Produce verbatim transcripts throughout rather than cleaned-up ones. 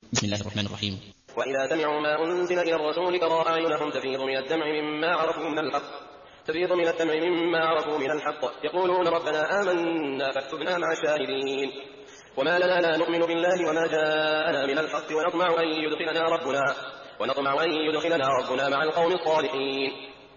بسم الله الرحمن الرحيم. وإذا سمعوا ما أنزل إلى الرسول ترى أعينهم تفيض من الدمع مما عرفوا من الحق تفيض من الدمع مما عرفوا من الحق يقولون ربنا آمنا فاكتبنا مع الشاهدين. وما لنا لا نؤمن بالله وما جاءنا من الحق ونطمع أن يدخلنا ربنا ونطمع أن يدخلنا ربنا مع القوم الصالحين.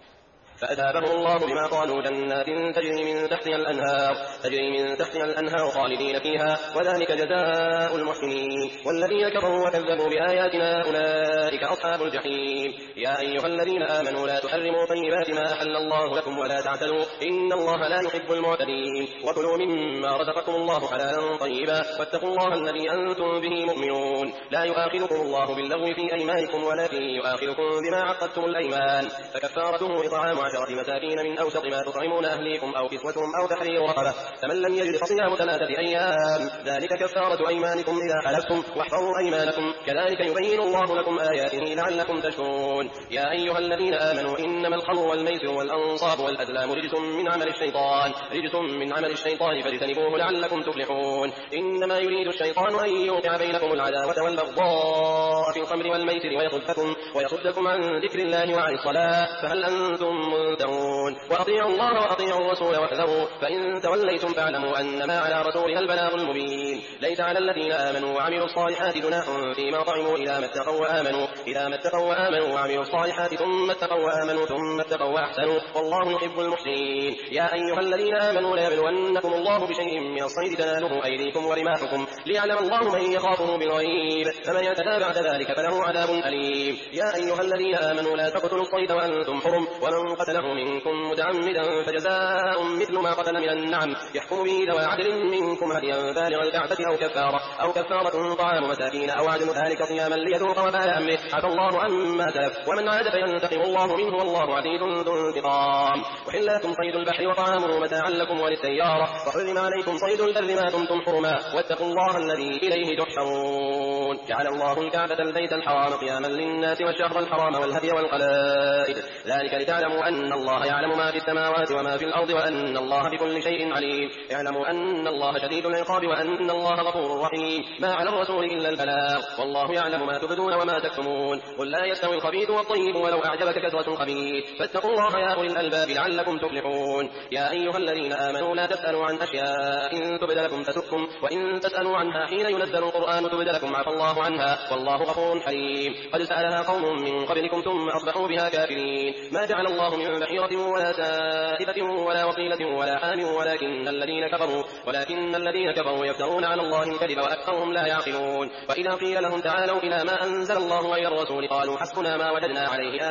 فأثابهم الله بما قالوا جنات تجري من تحتها الأنهار تجري من تحتها الأنهار خالدين فيها وذلك جزاء المحسنين. والذين كفروا وكذبوا بآياتنا أولئك أصحاب الجحيم. يا أيها الذين آمنوا لا تحرموا طيبات ما أحل الله لكم ولا تعتدوا إن الله لا يحب المعتدين. وكلوا مما رزقكم الله حلالا طيبا واتقوا الله الذي أنتم به مؤمنون. لا يؤاخذكم الله باللغو في أيمانكم ولكن يؤاخذكم بما عقدتم الأيمان فكفارته إطعام عشرة مساكين من أوسط ما تطعمون أهليكم أو كسوتهم أو تحرير رقبة فمن لم يجد فصيام ثلاثة أيام ذلك كفارة أيمانكم إذا حلفتم واحفظوا أيمانكم كذلك يبين الله لكم آياته لعلكم تشكرون. يا أيها الذين آمنوا إنما الخمر والميسر والأنصاب والأزلام رجس من عمل الشيطان رجس من عمل الشيطان فاجتنبوه لعلكم تفلحون. إنما يريد الشيطان أن يوقع بينكم العداوة والبغضاء في الخمر والميسر ويصدكم ويصدكم عن ذكر الله وعن الصلاة فهل أنتم منتهون. وأطيعوا الله وأطيعوا الرسول واحذروا فإن توليتم فاعلموا أنما على رسولنا البلاغ المبين. ليس على الذين آمنوا وعملوا الصالحات جناح فيما طعموا إذا ما اتقوا وآمنوا إذا ما اتقوا وآمنوا وعملوا الصالحات ثم اتقوا وآمنوا ثم اتقوا وأحسنوا والله يحب المحسنين. يا أيها الذين آمنوا ليبلونكم الله بشيء من الصيد تناله أيديكم ورماحكم ليعلم الله من يخافه بالغيب فمن يعتدى بعد ذلك فله عذاب أليم. يا أيها الذين آمنوا لا تقتلوا الصيد وأنتم حرم ومن قتله منكم متعمدا فجزاء مثل ما قتل من النعم يحكم به ذوى عدل منكم هديا بالغ الكعبة أو كفارة أو كفارة طعام مساكين أو عدل ذلك صياما ليذوق وبال أمره عفى الله عما سلف ومن عاد فينتقم الله منه والله عزيز ذو انتقام. وحل لكم صيد البحر وطعامه متاعا لكم وللسيارة وحرم عليكم صيد البر ما دمتم حرما واتقوا الله الذي إليه تحشرون. جعل الله الكعبة البيت الحرام قياما للناس والشهر الحرام والهدي والقلائد ذلك لتعلموا أن الله يعلم ما في السماوات وما في الأرض وأن الله بكل شيء عليم. اعلموا أن الله شديد العقاب وأن الله غفور رحيم. ما على الرسول إلا البلاغ والله يعلم ما تبدون وما تكتمون. قل لا يستوي الخبيث والطيب ولو أعجبك كثرة الخبيث فاتقوا الله يا أولي الألباب لعلكم تفلحون. يا أيها الذين آمنوا لا تسألوا عن أشياء إن تبد لكم تسؤكم وإن تسألوا عنها حين ينزل القرآن تبد لكم عفى الله عنها والله غفور حليم. قد سألها قوم من قبلكم ثم أصبحوا بها كافرين. ما جعل الله من بحيرة ولا سائبة ولا وصيلة ولا حام ولكن الذين كفروا ولكن الذين كفروا يفترون على الله الكذب وأكثرهم لا يعقلون. وإذا قيل لهم تعالوا إلى ما أنزل الله وإلى الرسول قالوا حسبنا ما وجدنا عليه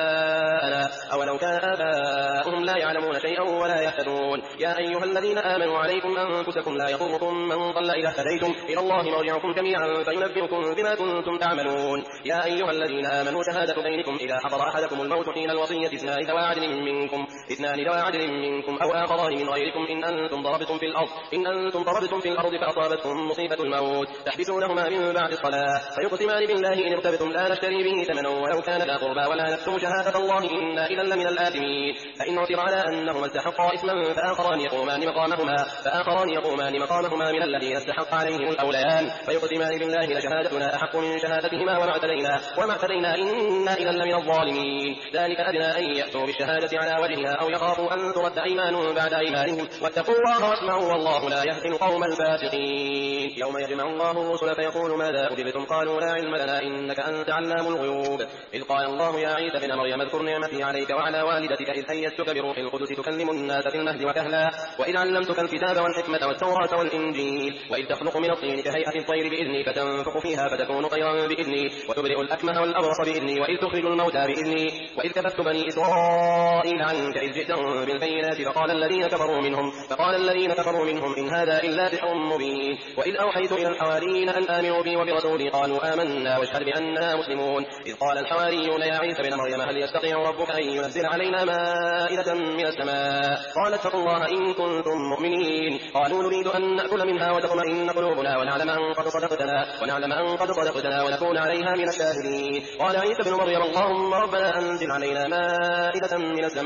آباءنا أولو كان آباؤهم لا يعلمون شيئا ولا يهتدون. يا أيها الذين آمنوا عليكم أنفسكم لا يضركم من ضل إذا اهتديتم إلى الله مرجعكم جميعا فينبئكم بما كنتم تعملون. يا أيها الذين آمنوا شهادة بينكم إذا حضر أحدكم الموت حين الوصية اثنان ذوى عدل منكم اثنان ذوى عدل منكم أو آخران من غيركم إن أنتم ضربتم في الأرض إن أنتم ضربتم في الأرض فأصابتكم مصيبة الموت تحبسونهما من بعد الصلاة فيقسمان بالله إن ارتبتم لا نشتري به ثمنا ولو كان ذا قربى ولا نكتم شهادة الله إنا إذا لمن الآثمين. فإن عثر على أنهما استحقا إثما فآخران يقومان مقامهما فآخران يقومان مقامهما من الذين استحق عليهم الأوليان فيقسمان بالله لشهادتنا أحق من شهادتهما وما اعتدينا وما اعتدينا إنا إذا لمن الظالمين. ذلك أدنى أن يأتوا بالشهادة على وجهها أو يخافوا أن ترد أيمان بعد أيمانهم واتقوا الله واسمعوا والله لا يهدي القوم الفاسقين. يوم يجمع الله الرسل فيقول ماذا أجبتم قالوا لا علم لنا إنك أنت علام الغيوب. إذ قال الله يا عيسى ابن مريم اذكر نعمتي عليك وعلى والدتك إذ أيدتك بروح القدس تكلم الناس في المهد وكهلا وإذ علمتك الكتاب والحكمة والتوراة والإنجيل وإذ تخلق من الطين كهيئة الطير بإذني فتنفخ فيها فتكون طيرا بإذني وتبرئ الأكمه والأبرص بإذني وإذ تخرج الموتى بإذني وإذ كففت بني إسرائيل عنك إذ جئتهم بالبينات فقال الذين كفروا منهم فقال الذين كفروا منهم إن هذا إلا سحر مبين. وإذ أوحيت إلى الحواريين أن آمنوا بي وبرسولي قالوا آمنا واشهد بأننا مسلمون. إذ قال الحواريون يا عيسى ابن مريم هل يستطيع ربك أن ينزل علينا مائدة من السماء قال اتقوا الله إن كنتم مؤمنين. قالوا نريد أن نأكل منها وتطمئن قلوبنا ونعلم أن قد صدقتنا ونعلم أن قد صدقتنا ونكون عليها من الشاهدين. قال عيسى ابن مريم اللهم ربنا أنزل علينا مائدة من السماء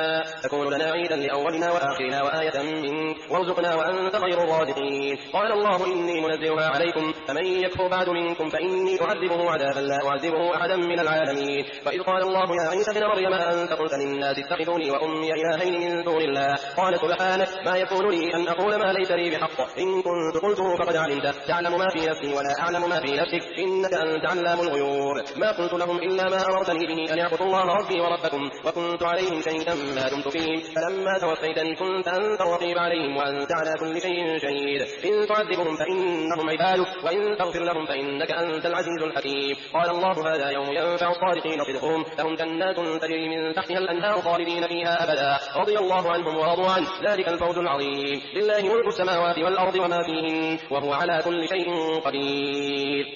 تكون لنا عيدا لأولنا وآخرنا وآية منك وارزقنا وأنت خير الرازقين. قال الله إني منزلها عليكم فمن يكفر بعد منكم فإني أعذبه عذابا لا أعذبه أحدا من العالمين. وإذ قال الله يا عيسى ابن مريم أنت قلت للناس اتخذوني وأمي إلهين من دون الله قال سبحانك ما يكون لي أن أقول ما ليس لي بحق إن كنت قلته فقد علمته تعلم ما في نفسي ولا أعلم ما في نفسك إنك أنت علام الغيوب. ما قلت لهم إلا ما أمرتني به أن يعبدوا الله ربي وربكم وكنت عليهم شهيدا ما دمت فيهم فلما توفيتني كنت أنت الرقيب عليهم وأنت على كل شيء شهيد. إن تعذبهم فإنهم عبادك وإن تغفر لهم فإنك أنت العزيز الحكيم. قال الله هذا يوم ينفع الصادقين صدقهم لهم جنات تجري من تحتها الأنهار خالدين فيها أبدا رضي الله عنهم ورضوا عنه ذلك الفوز العظيم. لله ملك السماوات والأرض وما فيهن وهو على كل شيء قدير.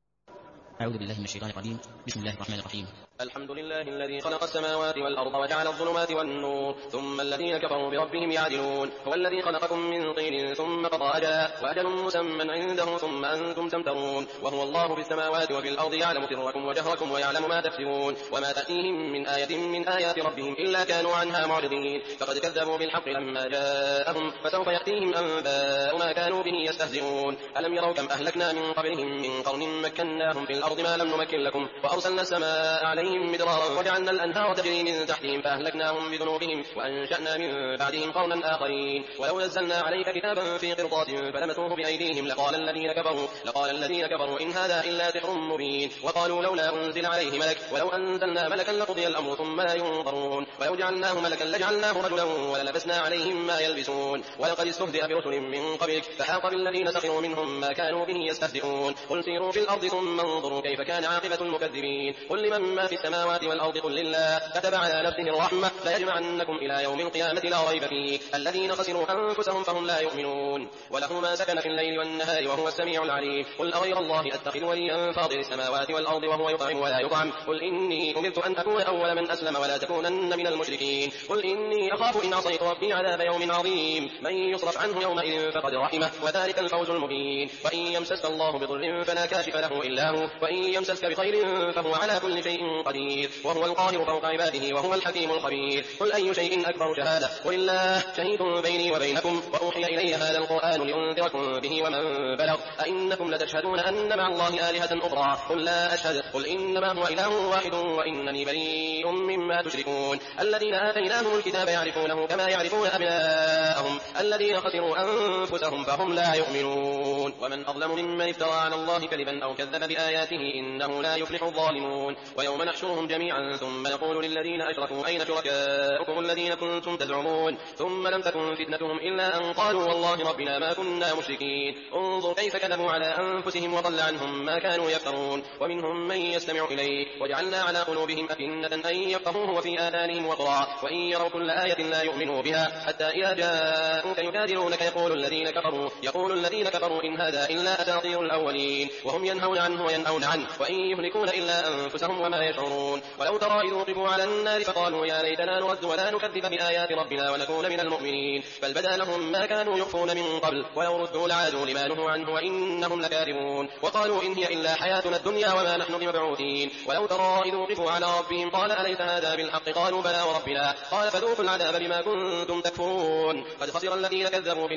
أعوذ بالله من الشيطان الرجيم. بسم الله الرحمن الرحيم. الحمد لله الذي خلق السماوات والأرض وجعل الظلمات والنور ثم الذين كفروا بربهم يعدلون. هو الذي خلقكم من طين ثم قضى أجلا وأجل مسمى عنده ثم أنتم تمترون. وهو الله في السماوات وفي الأرض يعلم سركم وجهركم ويعلم ما تكسبون وما تأتيهم من آية من آيات ربهم إلا كانوا عنها معرضين. فقد كذبوا بالحق لما جاءهم فسوف يأتيهم أنباء ما كانوا به يستهزئون. ألم يروا كم أهلكنا من قبلهم من قرن مكناهم في الأرض ما لم نمكن لكم وأرسلنا السماء عليهم مدرارا وجعلنا الأنهار تجري من تحتهم فأهلكناهم بذنوبهم وأنشأنا من بعدهم قرنا آخرين. ولو نزلنا عليك كتابا في قرطاس فلمسوه بأيديهم لقال الذين كفروا لقال الذين كفروا إن هذا إلا سحر مبين. وقالوا لولا أنزل عليه ملك ولو أنزلنا ملكا لقضي الأمر ثم لا ينظرون ولو جعلناه ملكا لجعلناه رجلا وللبسنا عليهم ما يلبسون. ولقد استهزئ برسل من قبلك فحاق بالذين سخروا منهم ما كانوا به يستهزئون. قل سيروا في الأرض ثم انظروا كيف كان عاقبة المكذبين. قل لمن ما في السماوات والأرض قل لله كتب على نفسه الرحمة ليجمعنكم إلى يوم القيامة لا ريب فيه الذين خسروا أنفسهم فهم لا يؤمنون. وله ما سكن في الليل والنهار وهو السميع العليم. قل أغير الله أتخذ وليا فاطر السماوات والأرض وهو يطعم ولا يطعم قل إني أمرت أن أكون أول من أسلم ولا تكونن من المشركين. قل إني أخاف إن عصيت ربي عذاب يوم عظيم. من يصرف عنه يومئذ فقد رحمه وذلك الفوز المبين. وإن يمسسك الله بضر فلا كاشف له إلا هو وإن يمسسك بخير فهو على كل شيء قدير وهو القاهر فوق عباده وهو الحكيم الخبير. قل أي شيء أكبر شهادة قل الله شهيد بيني وبينكم وأوحي إلي هذا القرآن لأنذركم به ومن بلغ أئنكم لتشهدون أن مع الله آلهة أخرى قل لا أشهد قل إنما هو إله واحد وإنني بريء مما تشركون. الذين آتيناهم الكتاب يعرفونه كما يعرفون أبناءهم الذين خسروا أنفسهم فهم لا يؤمنون. ومن أظلم ممن افترى على الله كذبا أو كذب بآياته إنه لا يفلح الظالمون. ويوم نحشرهم جميعا ثم نقول للذين أشركوا أين شركاؤكم الذين كنتم تزعمون ثم لم تكن فتنتهم إلا أن قالوا والله ربنا ما كنا مشركين. انظر كيف كذبوا على أنفسهم وضل عنهم ما كانوا يفترون. ومنهم من يستمع إليه وجعلنا على قلوبهم أكنة أن يفقهوه وفي آذانهم وقرا وإن يروا كل آية لا يؤمنوا بها حتى إذا جاءوك يجادلونك يقول الذين كفروا يقول الذين كفروا إن هذا إلا أساطير الأولين وهم ينهون عنه وينأون عنه وإن يهلكون إلا أنفسهم وما يشعرون. ولو ترى إذ وقفوا على النار فقالوا يا ليتنا نرد ولا نكذب بآيات ربنا ونكون من المؤمنين بل بدا لهم ما كانوا يخفون من قبل ولو ردوا لعادوا لما نهوا عنه وإنهم لكاذبون. وقالوا إن هي إلا حياتنا الدنيا وما نحن بمبعوثين. ولو ترى إذ وقفوا على ربهم قال أليس هذا بالحق قالوا بلى وربنا قال فذوقوا العذاب بما كنتم تكفرون. قد خسر الذين كذبوا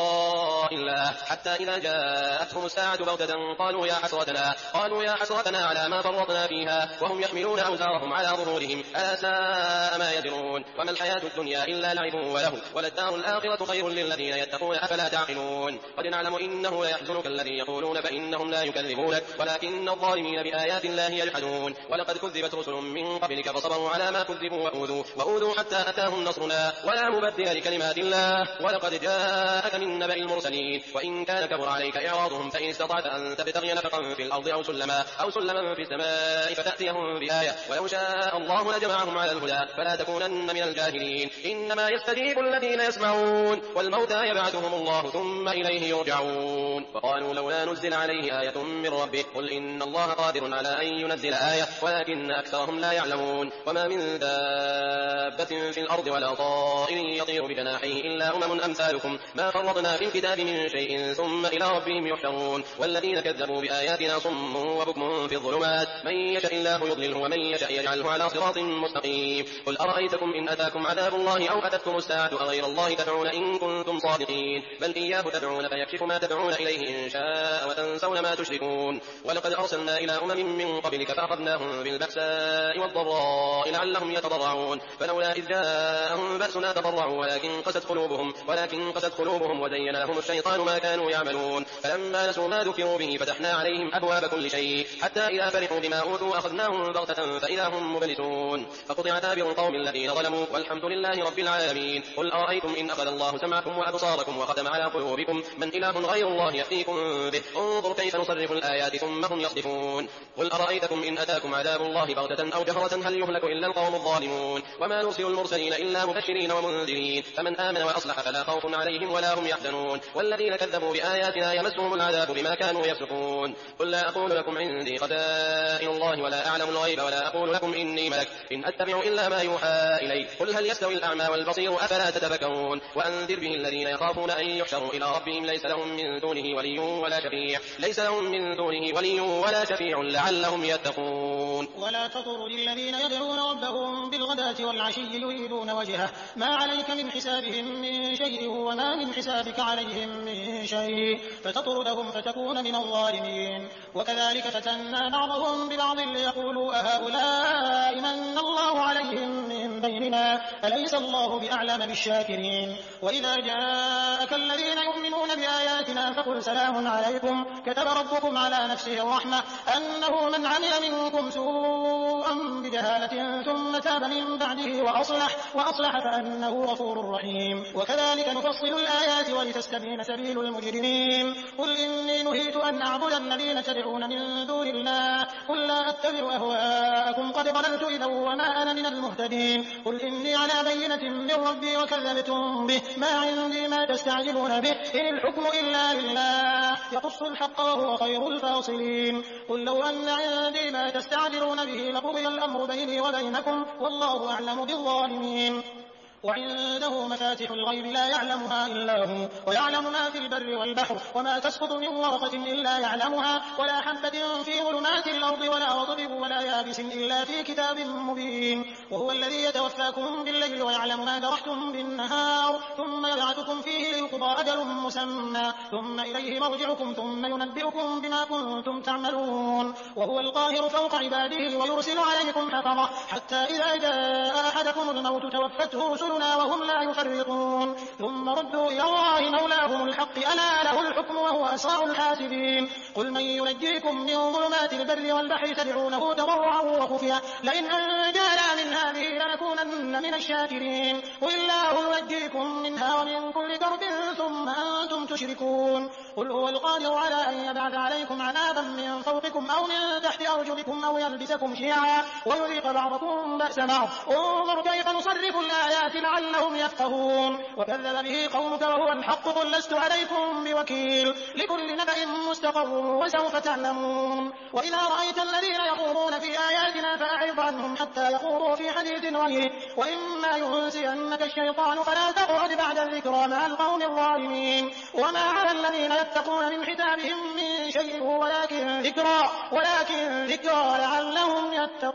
بلقاء الله حتى إذا جاءتهم الساعة بغتة قالوا يا حسرتنا قالوا يا حسرتنا على ما فرطنا فيها وهم يحملون أوزارهم على ظهورهم ألا ساء ما يزرون. وما الحياة الدنيا إلا لعب وله وللدار الآخرة خير للذين يتقون أفلا تعقلون. قد نعلم إنه ليحزنك الذي يقولون فإنهم لا يكذبونك ولكن الظالمين بآيات الله يجحدون. ولقد كذبت رسل من قبلك فصبروا على ما كذبوا وأوذوا وأوذوا حتى أتاهم نصرنا ولا مبدل لكلمات الله ولقد جاءك من نبأ المرسلين. وإن كان كبر عليك إعراضهم فإن استطعت أن تبتغي نفقا في الأرض أو سلما أو سلما في السماء فتأتيهم بآية ولو شاء الله لجمعهم على الهدى فلا تكونن من الجاهلين. إنما يستجيب الذين يسمعون والموتى يبعثهم الله ثم إليه يرجعون. وقالوا لولا نزل عليه آية من ربه قل إن الله قادر على أن ينزل آية ولكن أكثرهم لا يعلمون. وما من دابة في الأرض ولا طائر يطير بجناحيه إلا أمم أمثالكم ما فرطنا في الكتاب من شيء ثم إلى ربهم يحشرون. والذين كذبوا بآياتنا صم وبكم في الظلمات من يشاء الله يضلله ومن يشاء يجعله على صراط مستقيم قل أرأيتكم إن أتاكم عذاب الله أو أتتكم الساعة أغير الله تدعون إن كنتم صادقين بل إياه تدعون فيكشف ما تدعون إليه إن شاء وتنسون ما تشركون ولقد أرسلنا إلى أمم من قبلك فأخذناهم بالبأساء والضراء لعلهم يتضرعون فلولا إذ جاءهم بأسنا تضرعوا ولكن قست قلوبهم ولكن قست قلوبهم وزين لهم الشيطان ما كانوا يعملون فلما نسوا ما ذكروا به فتحنا عليهم أبواب كل شيء حتى إذا فرحوا بما أوتوا أخذناهم بغتة فإذا هم مبلسون فقطع دابر القوم الذين ظلموا والحمد لله رب العالمين قل أرأيتم إن أخذ الله سمعكم وأبصاركم وختم على قلوبكم من إله غير الله يأتيكم به انظر كيف نصرف الآيات ثم هم يصدفون قل أرأيتكم إن أتاكم عذاب الله بغتة أو جهرة هل يهلك إلا القوم الظالمون وما نرسل المرسلين إلا مبشرين ومنذرين فمن آمن وأصلح فلا خوف عليهم ولا هم يحزنون والذين كذبوا بآياتنا يمسهم العذاب بما كانوا يفسقون قل لا أقول لكم عندي خزائن الله ولا أعلم الغيب ولا أقول لكم إني ملك إن أتبع إلا ما يوحى إلي قل هل يستوي الأعمى والبصير أفلا تتفكرون وأنذر به الذين يخافون أن يحشروا إلى ربهم ليس لهم من دونه ولي ولا شفيع ليس لهم من دونه ولي ولا شفيع لعلهم يتقون ولا تطرد الذين يدعون ربهم بالغداة والعشي يريدون وجهه ما عليك من حسابهم من شيء وما من حسابك عليهم من شيء فتطردهم فتكون من الظالمين وكذلك فتنا بعضهم ببعض ليقولوا أهؤلاء من الله عليهم من بيننا أليس الله بأعلم بالشاكرين وإذا جاءك الذين يؤمنون بآياتنا فقل سلام عليكم كتب ربكم على نفسه الرحمة أنه من عمل منكم سوءا بجهالة ثم تاب من بعده وأصلح, وأصلح فأنه غفور رحيم وكذلك نفصل الآيات ولتستبين سبيل المجرمين قل إني نهيت أن أعبد الذين تدعون من دون الله قل لا أتبع أهواءكم قد ضللت إذا وما أنا من المهتدين قل إني على بينة من ربي وكذبتم به ما عندي ما تستعجلون به إن الحكم إلا لله يقص الحق وهو خير الفاصلين قل لو أن عندي ما تستعجلون به لقضي الأمر بيني وبينكم والله أعلم بالظالمين وعنده مفاتح الغيب لا يعلمها إلا هو ويعلم ما في البر والبحر وما تسقط من ورقة إلا يعلمها ولا حبة في ظلمات الأرض ولا رطب ولا يابس إلا في كتاب مبين وهو الذي يتوفاكم بالليل ويعلم ما جرحتم بالنهار ثم يبعثكم فيه ليقضى أجل مسمى ثم إليه مرجعكم ثم ينبئكم بما كنتم تعملون وهو القاهر فوق عباده ويرسل عليكم حفظة حتى إذا جاء أحدكم الموت توفته رسلنا وهم لا يفرطون ثم ردوا إلى الله مولاهم الحق ألا له الحكم وهو أسرع الحاسبين قل من ينجيكم من ظلمات البر والبحر تدعونه تضرعا وخفيا لئن أنجانا من هذه لنكونن من الشاكرين قل الله ينجيكم منها ومن كل كرب ثم أنتم تشركون قل هو القادر على أن يبعث عليكم عذابا من فوقكم أو من تحت أرجلكم أو يلبسكم شيعا ويذيق بعضكم بأس بعض انظر كيف نصرف الآيات لعلهم يفقهون وكذب به قومك وهو الحق قل لست عليكم بوكيل لكل نبأ مستقر وسوف تعلمون وإذا رأيت الذين يخوضون في آياتنا فأعرض عنهم حتى يخوضوا في حديث غيره وإما ينسينك الشيطان فلا تقعد بعد الذكرى مع القوم الظالمين وما على الذين يتقون من حسابهم من شيء ولكن ذكرى ولكن ذكرى لعلهم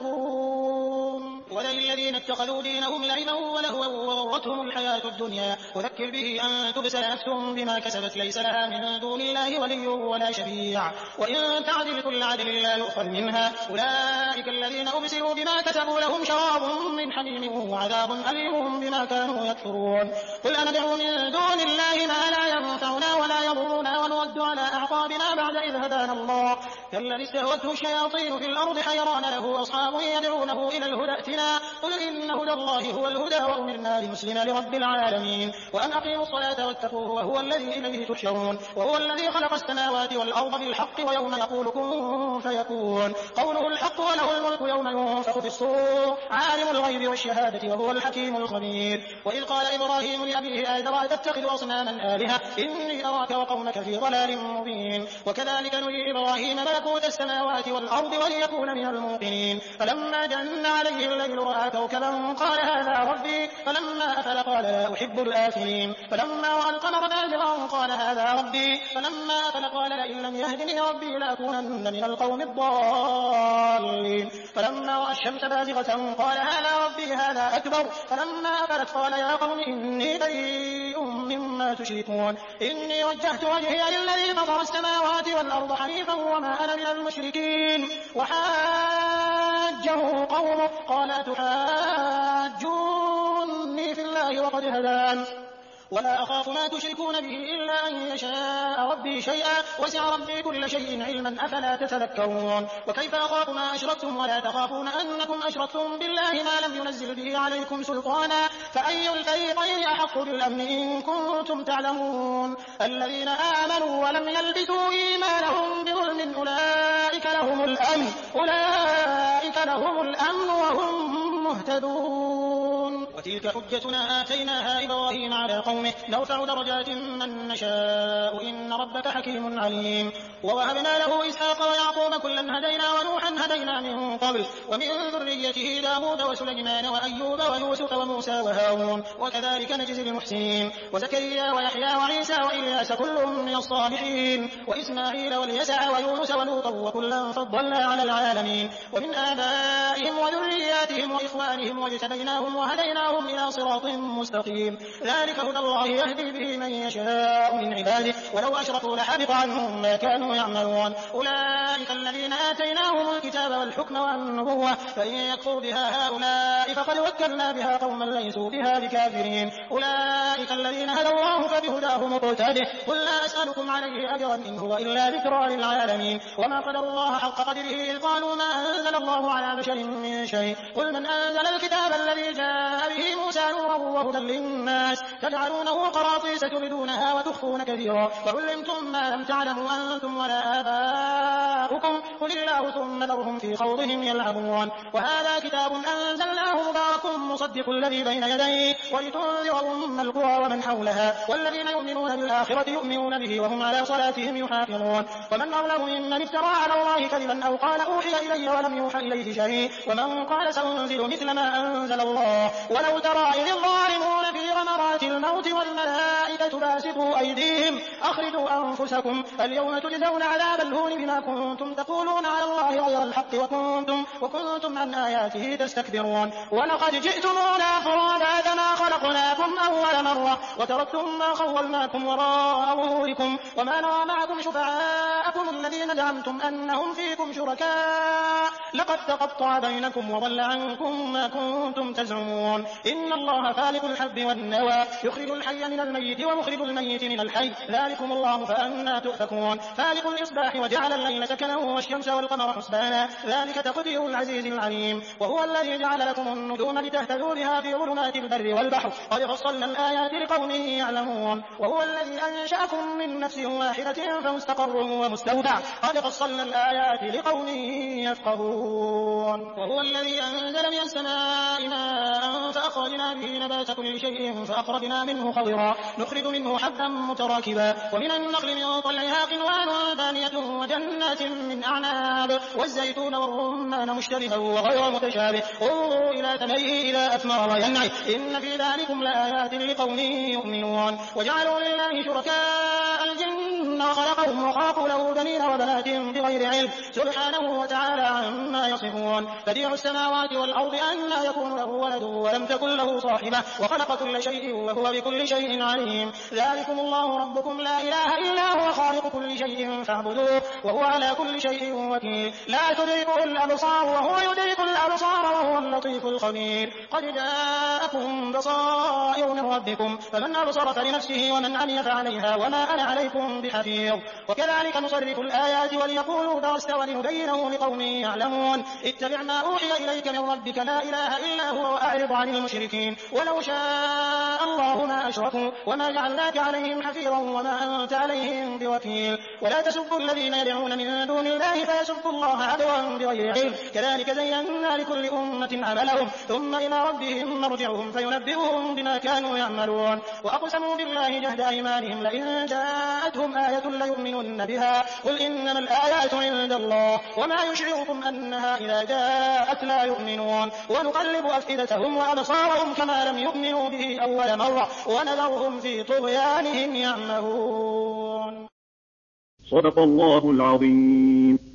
يتقون ولئن الذين اتخذوا دينهم لعبا ولهوا وغرتهم الحياة الدنيا وذكر به أن تبسل نفس بما كسبت ليس لها من دون الله ولي ولا شفيع وإن تعدل كل عدل لا يؤخذ منها أولئك الذين أبسلوا بما كسبوا لهم شراب من حميم وعذاب أليم بما كانوا يكفرون قل أندعو من دون الله ما لا ينفعنا ولا يضرنا ونرد على أعقابنا بعد إذ هدانا الله كالذي استهوته الشياطين في الأرض حيران له أصحاب يدعونه إلى الهدى ائتنا قل إن هدى الله هو الهدى وأمرنا لمسلم لرب العالمين وأن أقيموا الصلاة واتقوه وهو الذي إليه تحشرون وهو الذي خلق السماوات والأرض بالحق ويوم يقول كن فيكون قوله الحق وله الملك يوم ينفخ في الصور عالم الغيب والشهادة وهو الحكيم الخبير وإذ قال إبراهيم لأبيه آزر أتتخذ أصناما آلهة إني أراك وقومك في ضلال مبين وكذلك نري إبراهيم ملكوت السماوات والأرض وليكون من الموقنين فلما جن عليه الليل رأى كوكبا قال هذا ربي فلما أفل قال لا أحب الآفلين فلما رأى القمر بازغا قال هذا ربي فلما أفل قال لئن لم يهدني ربي لأكونن من القوم الضالين فلما رأى الشمس بازغة قال هذا ربي هذا أكبر فلما أفلت قال يا قوم إني بريء مما تشركون إني وجهت وجهي للذي فطر السماوات والأرض حنيفا وما أنا من المشركين وحاجه قومه قال أتحاجوني في الله وقد هدان ولا أخاف ما تشركون به إلا أن يشاء ربي شيئا وسع ربي كل شيء علما أفلا تتذكرون وكيف أخاف ما أشركتم ولا تخافون أنكم أشركتم بالله ما لم ينزل به عليكم سلطانا فأي الفريقين أحق بالأمن إن كنتم تعلمون الذين آمنوا ولم يلبسوا إيمانهم بظلم أولئك لهم الأمن أولئك لهم الأمن وهم مهتدون وتلك حجتنا آتيناها إبراهيم على قومه نرفع درجات من نشاء إن ربك حكيم عليم ووهبنا له إسحاق ويعقوب كلا هدينا ونوحا هدينا من قبل ومن ذريته داود وسليمان وأيوب ويوسف وموسى وهارون وكذلك نجزي المحسنين وزكريا ويحيى وعيسى وإلياس كل من الصالحين وإسماعيل واليسع ويونس ولوطا وكلا فضلنا على العالمين ومن آبائهم وذرياتهم وإخوانهم واجتبيناهم وهديناهم إلى صراط مستقيم ذلك هدى الله يهدي به من يشاء من عباده ولو أشركوا لحبط عنهم ما كانوا يعملون أولئك الذين آتيناهم الكتاب والحكم والنبوة فإن يكفر بها هؤلاء فقد وكلنا بها قوما ليسوا بها بكافرين أولئك الذين هدى الله فبهداه مقتده قل لا أسألكم عليه أجرا إن هو إلا ذكرى للعالمين وما قدر الله حق قدره إذ قالوا ما أنزل الله على بشر من شيء قل من أنزل الكتاب الذي جاء به موسى نورا وهدى للناس تجعلونه قراطيس تبدونها وتخفون كثيرا وعلمتم ما لم تعلموا أنتم ولا آباؤكم قل الله ثم ذرهم في خوضهم يلعبون وهذا كتاب أنزلناه مبارك مصدق الذي بين يديه ولتنذر أم القرى ومن حولها والذين يؤمنون بالآخرة يؤمنون به وهم على صلاتهم يحافظون ومن أظلم ممن افترى على الله كذبا أو قال أوحي إلي ولم يوحى إليه شيء ومن قال سأنزل مثل ما أنزل الله ولو ترى إذ الظالمون في غمرات الموت والملائكة باسطوا أيديهم أخرجوا أنفسكم اليوم تجزون عذاب الهون بما كنتم تقولون على الله غير الحق وكنتم, وكنتم عن آياته تستكبرون ولقد جئتمونا فرادا كما خلقناكم أول مرة وتركتم ما خولناكم وراء ظهوركم وما نرى معكم شفعاءكم الذين زعمتم أنهم فيكم شركاء لقد تقطع بينكم وضل عنكم ما كنتم تزعمون إن الله فالق الحب والنوى يخرج الحي من الميت ومخرج الميت من الحي ذلكم الله فأنا تؤفكون فالق الإصباح وجعل الليل سكنا والشمس والقمر حسبانا ذلك تقدير العزيز العليم وهو الذي جعل لكم النجوم لتهتدوا بها في ظلمات البر والبحر قد فصلنا الآيات لقوم يعلمون وهو الذي أنشأكم من نفس واحدة فمستقر ومستودع قد فصلنا الآيات لقوم يفقهون وهو الذي أنزل من السماء ماء فأخرجنا به نبات كل شيء فأخرجنا منه خضرا نخرج منه حبا متراكبا ومن النخل من طلعها قنوان دانية وجنات من أعناب والزيتون والرمان مشتبها وغير متشابه انظروا إلى ثمره إذا أثمر وينعي إن في ذلكم لآيات لقوم يؤمنون وجعلوا لله شركاء الجن وخلقهم وخلقوا له بنين وبنات بغير علم سبحانه وتعالى عما يصفون بديع السماوات والأرض أن لا يكون له ولد ولم تكن له صاحبة وخلق كل شيء وهو بكل شيء عليم ذلكم الله ربكم لا إله إلا هو خالق كل شيء فاعبدوه وهو على كل شيء وكيل لا تدركه الأبصار وهو يدرك الأبصار وهو اللطيف الخبير قد جاءكم بصائر من ربكم فمن أبصر فلنفسه ومن عمي فعليها وما أنا عليكم بحفيظ وكذلك نصرف الآيات وليقولوا درست ولنبينه لقوم يعلمون اتبع ما أوحي إليك من ربك لا إله إلا هو وأعرض عن المشركين ولو شاء الله ما أشركوا وما جعلناك عليهم حفيظا وما أنت عليهم بوكيل ولا تسبوا الذين يدعون من دون الله فيسبوا الله عدوا بغير علم كذلك زينا لكل أمة عملهم ثم إلى ربهم مرجعهم فينبئهم بما كانوا يعملون وأقسموا بالله جهد أيمانهم لئن جاءتهم آية آية ليؤمنن بها قل إنما الآيات عند الله وما يشعركم أنها إذا جاءت لا يؤمنون ونقلب أفئدتهم وأبصارهم كما لم يؤمنوا به أول مرة ونذرهم في طغيانهم يعمهون. صدق الله العظيم.